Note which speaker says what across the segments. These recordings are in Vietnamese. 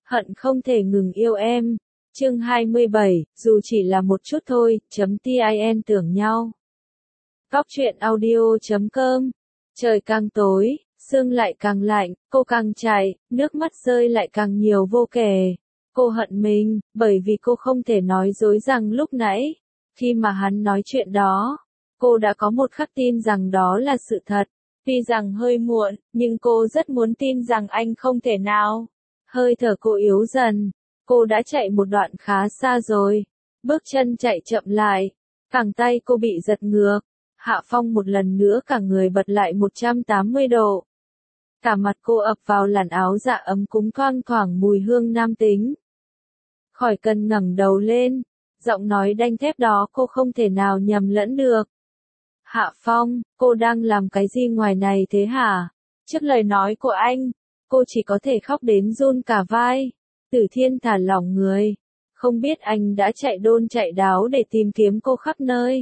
Speaker 1: hận không thể ngừng yêu em. Chương 27, dù chỉ là một chút thôi, .tin tưởng nhau. Góc truyện audio.com. Trời càng tối, sương lại càng lạnh, cô càng chạy, nước mắt rơi lại càng nhiều vô kể. Cô hận mình, bởi vì cô không thể nói dối rằng lúc nãy, khi mà hắn nói chuyện đó, cô đã có một khắc tin rằng đó là sự thật. Tuy rằng hơi muộn, nhưng cô rất muốn tin rằng anh không thể nào. Hơi thở cô yếu dần, cô đã chạy một đoạn khá xa rồi. Bước chân chạy chậm lại, cẳng tay cô bị giật ngược. Hạ Phong một lần nữa cả người bật lại 180 độ. Cả mặt cô ập vào làn áo dạ ấm cúng thoang thoảng mùi hương nam tính. Khỏi cần ngẩng đầu lên, giọng nói đanh thép đó cô không thể nào nhầm lẫn được. Hạ Phong, cô đang làm cái gì ngoài này thế hả? Trước lời nói của anh, cô chỉ có thể khóc đến run cả vai. Tử Thiên thả lỏng người, không biết anh đã chạy đôn chạy đáo để tìm kiếm cô khắp nơi.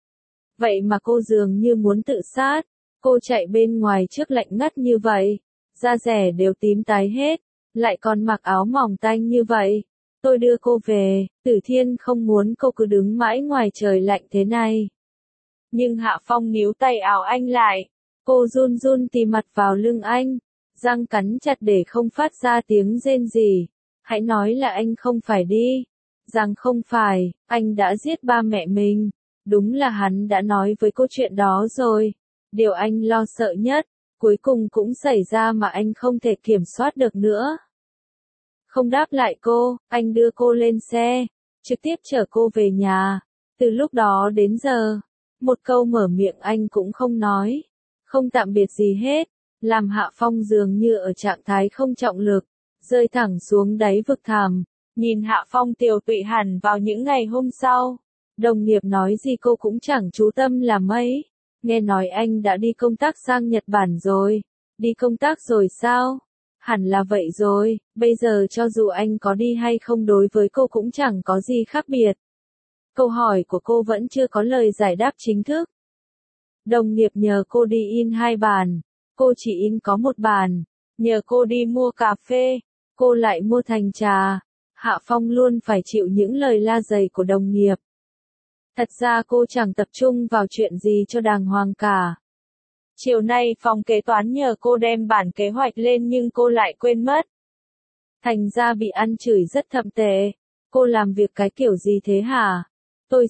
Speaker 1: Vậy mà cô dường như muốn tự sát, cô chạy bên ngoài trước lạnh ngắt như vậy, da rẻ đều tím tái hết, lại còn mặc áo mỏng tanh như vậy. Tôi đưa cô về, Tử Thiên không muốn cô cứ đứng mãi ngoài trời lạnh thế này. Nhưng Hạ Phong níu tay áo anh lại, cô run run tì mặt vào lưng anh, răng cắn chặt để không phát ra tiếng rên rỉ. Hãy nói là anh không phải đi. Rằng không phải, anh đã giết ba mẹ mình. Đúng là hắn đã nói với cô chuyện đó rồi. Điều anh lo sợ nhất, cuối cùng cũng xảy ra mà anh không thể kiểm soát được nữa. Không đáp lại cô, anh đưa cô lên xe, trực tiếp chở cô về nhà. Từ lúc đó đến giờ, một câu mở miệng anh cũng không nói. Không tạm biệt gì hết, làm Hạ Phong dường như ở trạng thái không trọng lực, rơi thẳng xuống đáy vực thẳm. Nhìn Hạ Phong tiều tụy hẳn vào những ngày hôm sau. Đồng nghiệp nói gì cô cũng chẳng chú tâm là mấy. Nghe nói anh đã đi công tác sang Nhật Bản rồi. Đi công tác rồi sao? Hẳn là vậy rồi, bây giờ cho dù anh có đi hay không đối với cô cũng chẳng có gì khác biệt. Câu hỏi của cô vẫn chưa có lời giải đáp chính thức. Đồng nghiệp nhờ cô đi in 2 bản, cô chỉ in có 1 bản. Nhờ cô đi mua cà phê, cô lại mua thành trà. Hạ Phong luôn phải chịu những lời la dày của đồng nghiệp. Thật ra cô chẳng tập trung vào chuyện gì cho đàng hoàng cả. Chiều nay phòng kế toán nhờ cô đem bản kế hoạch lên nhưng cô lại quên mất. Thành ra bị ăn chửi rất thậm tệ. Cô làm việc cái kiểu gì thế hả? Tôi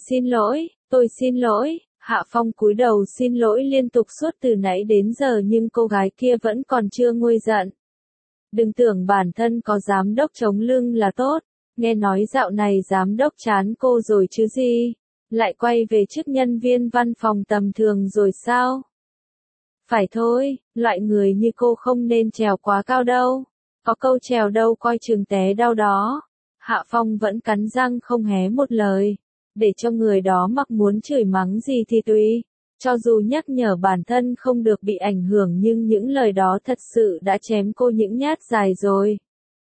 Speaker 1: xin lỗi. Hạ Phong cúi đầu xin lỗi liên tục suốt từ nãy đến giờ nhưng cô gái kia vẫn còn chưa nguôi giận. Đừng tưởng bản thân có giám đốc chống lưng là tốt. Nghe nói dạo này giám đốc chán cô rồi chứ gì. Lại quay về chức nhân viên văn phòng tầm thường rồi sao? Phải thôi, loại người như cô không nên trèo quá cao đâu. Có câu trèo đâu coi chừng té đau đó. Hạ Phong vẫn cắn răng không hé một lời. Để cho người đó mặc muốn chửi mắng gì thì tùy. Cho dù nhắc nhở bản thân không được bị ảnh hưởng nhưng những lời đó thật sự đã chém cô những nhát dài rồi.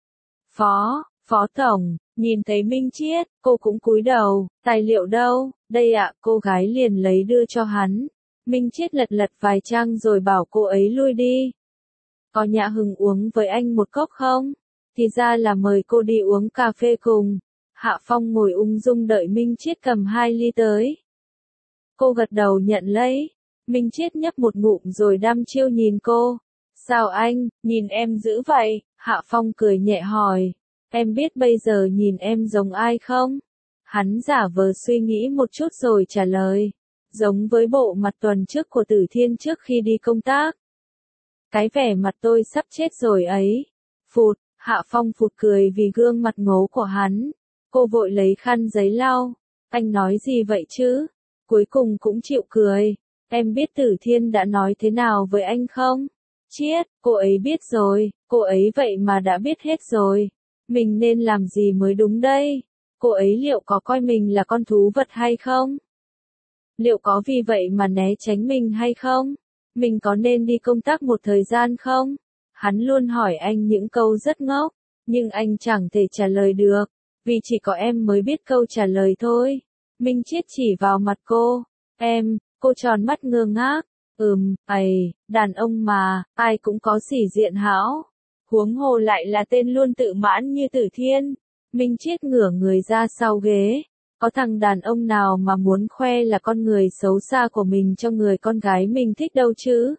Speaker 1: Phó tổng, nhìn thấy Minh Chiết, cô cũng cúi đầu, tài liệu đâu, đây ạ, cô gái liền lấy đưa cho hắn. Minh Chiết lật lật vài trang rồi bảo cô ấy lui đi. Có nhã hứng uống với anh một cốc không? Thì ra là mời cô đi uống cà phê cùng. Hạ Phong ngồi ung dung đợi Minh Chiết cầm 2 ly tới. Cô gật đầu nhận lấy. Minh Chiết nhấp một ngụm rồi đăm chiêu nhìn cô. Sao anh, nhìn em dữ vậy? Hạ Phong cười nhẹ hỏi. Em biết bây giờ nhìn em giống ai không? Hắn giả vờ suy nghĩ một chút rồi trả lời. Giống với bộ mặt tuần trước của Tử Thiên trước khi đi công tác. Cái vẻ mặt tôi sắp chết rồi ấy. Phụt, Hạ Phong phụt cười vì gương mặt ngố của hắn. Cô vội lấy khăn giấy lau. Anh nói gì vậy chứ? Cuối cùng cũng chịu cười. Em biết Tử Thiên đã nói thế nào với anh không? Chiết, cô ấy biết rồi, cô ấy vậy mà đã biết hết rồi. Mình nên làm gì mới đúng đây? Cô ấy liệu có coi mình là con thú vật hay không? Liệu có vì vậy mà né tránh mình hay không? Mình có nên đi công tác một thời gian không? Hắn luôn hỏi anh những câu rất ngốc, nhưng anh chẳng thể trả lời được, vì chỉ có em mới biết câu trả lời thôi. Minh Chiết chỉ vào mặt cô. Cô tròn mắt ngơ ngác. Đàn ông mà, ai cũng có sĩ diện hão. Huống hồ lại là tên luôn tự mãn như Tử Thiên. Minh Chiết ngửa người ra sau ghế. Có thằng đàn ông nào mà muốn khoe là con người xấu xa của mình cho người con gái mình thích đâu chứ?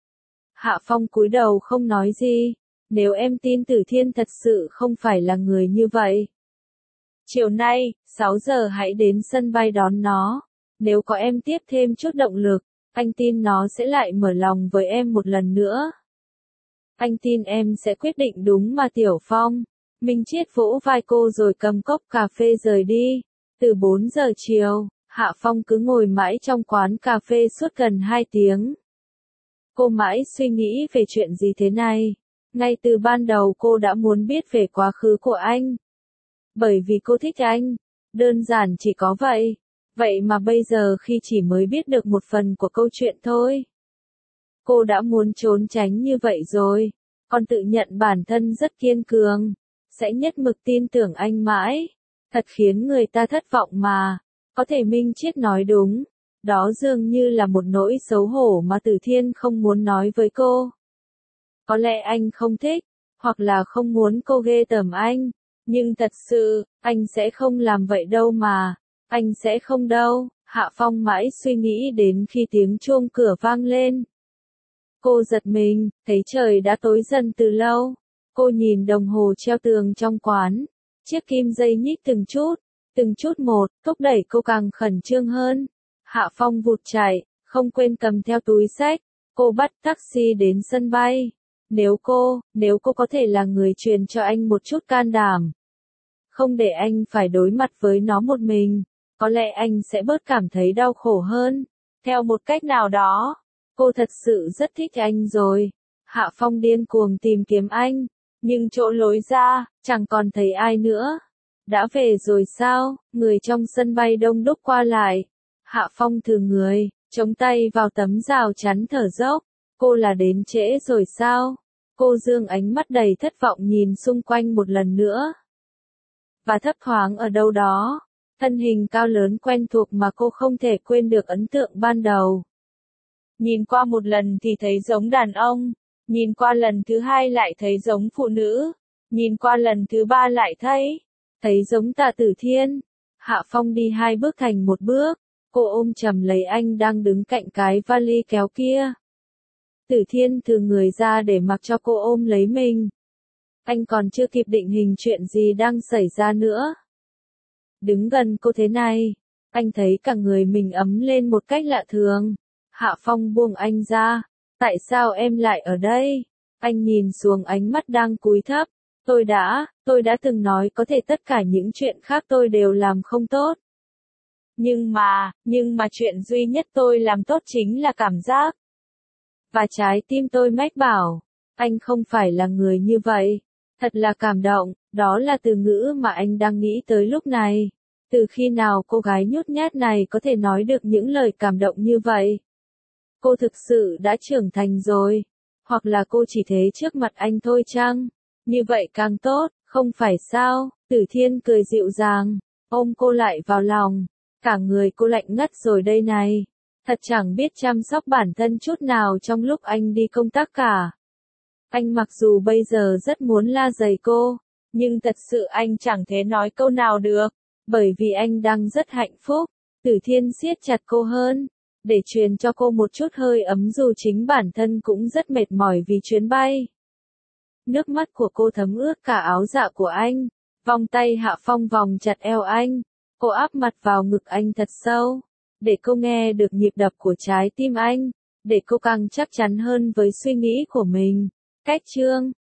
Speaker 1: Hạ Phong cúi đầu không nói gì. Nếu em tin Tử Thiên thật sự không phải là người như vậy. Chiều nay, 6 giờ hãy đến sân bay đón nó. Nếu có em tiếp thêm chút động lực, anh tin nó sẽ lại mở lòng với em một lần nữa. Anh tin em sẽ quyết định đúng mà Tiểu Phong. Minh Chiết vỗ vai cô rồi cầm cốc cà phê rời đi. Từ 4 giờ chiều, Hạ Phong cứ ngồi mãi trong quán cà phê suốt gần 2 tiếng. Cô mãi suy nghĩ về chuyện gì thế này. Ngay từ ban đầu cô đã muốn biết về quá khứ của anh. Bởi vì cô thích anh. Đơn giản chỉ có vậy. Vậy mà bây giờ khi chỉ mới biết được một phần của câu chuyện thôi. Cô đã muốn trốn tránh như vậy rồi. Còn tự nhận bản thân rất kiên cường. Sẽ nhất mực tin tưởng anh mãi. Thật khiến người ta thất vọng mà. Có thể Minh Chiết nói đúng. Đó dường như là một nỗi xấu hổ mà Tử Thiên không muốn nói với cô. Có lẽ anh không thích, hoặc là không muốn cô ghê tởm anh. Nhưng thật sự, anh sẽ không làm vậy đâu mà. Anh sẽ không đâu. Hạ Phong mãi suy nghĩ đến khi tiếng chuông cửa vang lên. Cô giật mình, thấy trời đã tối dần từ lâu. Cô nhìn đồng hồ treo tường trong quán. Chiếc kim dây nhích từng chút một, thúc đẩy cô càng khẩn trương hơn. Hạ Phong vụt chạy, không quên cầm theo túi xách. Cô bắt taxi đến sân bay. Nếu cô có thể là người truyền cho anh một chút can đảm. Không để anh phải đối mặt với nó một mình. Có lẽ anh sẽ bớt cảm thấy đau khổ hơn. Theo một cách nào đó, cô thật sự rất thích anh rồi. Hạ Phong điên cuồng tìm kiếm anh. Nhưng chỗ lối ra, chẳng còn thấy ai nữa. Đã về rồi sao? Người trong sân bay đông đúc qua lại. Hạ Phong thừ người, chống tay vào tấm rào chắn thở dốc. Cô là đến trễ rồi sao? Cô dương ánh mắt đầy thất vọng nhìn xung quanh một lần nữa. Và thấp thoáng ở đâu đó, thân hình cao lớn quen thuộc mà cô không thể quên được ấn tượng ban đầu. Nhìn qua một lần thì thấy giống đàn ông, nhìn qua lần thứ hai lại thấy giống phụ nữ, nhìn qua lần thứ ba lại thấy giống Tạ Tử Thiên. Hạ Phong đi 2 bước thành một bước, cô ôm chầm lấy anh đang đứng cạnh cái vali kéo kia. Tử Thiên thừ người ra để mặc cho cô ôm lấy mình. Anh còn chưa kịp định hình chuyện gì đang xảy ra nữa. Đứng gần cô thế này, anh thấy cả người mình ấm lên một cách lạ thường. Hạ Phong buông anh ra. Tại sao em lại ở đây? Anh nhìn xuống ánh mắt đang cúi thấp. Tôi đã từng nói có thể tất cả những chuyện khác tôi đều làm không tốt. Nhưng mà chuyện duy nhất tôi làm tốt chính là cảm giác. Và trái tim tôi mách bảo, anh không phải là người như vậy. Thật là cảm động, đó là từ ngữ mà anh đang nghĩ tới lúc này. Từ khi nào cô gái nhút nhát này có thể nói được những lời cảm động như vậy? Cô thực sự đã trưởng thành rồi. Hoặc là cô chỉ thế trước mặt anh thôi chăng? Như vậy càng tốt, không phải sao? Tử Thiên cười dịu dàng, ôm cô lại vào lòng. Cả người cô lạnh ngắt rồi đây này. Thật chẳng biết chăm sóc bản thân chút nào trong lúc anh đi công tác cả. Anh mặc dù bây giờ rất muốn la dày cô, nhưng thật sự anh chẳng thể nói câu nào được, bởi vì anh đang rất hạnh phúc. Tử Thiên siết chặt cô hơn, để truyền cho cô một chút hơi ấm dù chính bản thân cũng rất mệt mỏi vì chuyến bay. Nước mắt của cô thấm ướt cả áo dạ của anh, vòng tay Hạ Phong vòng chặt eo anh, cô áp mặt vào ngực anh thật sâu, để cô nghe được nhịp đập của trái tim anh, để cô càng chắc chắn hơn với suy nghĩ của mình. Cách chương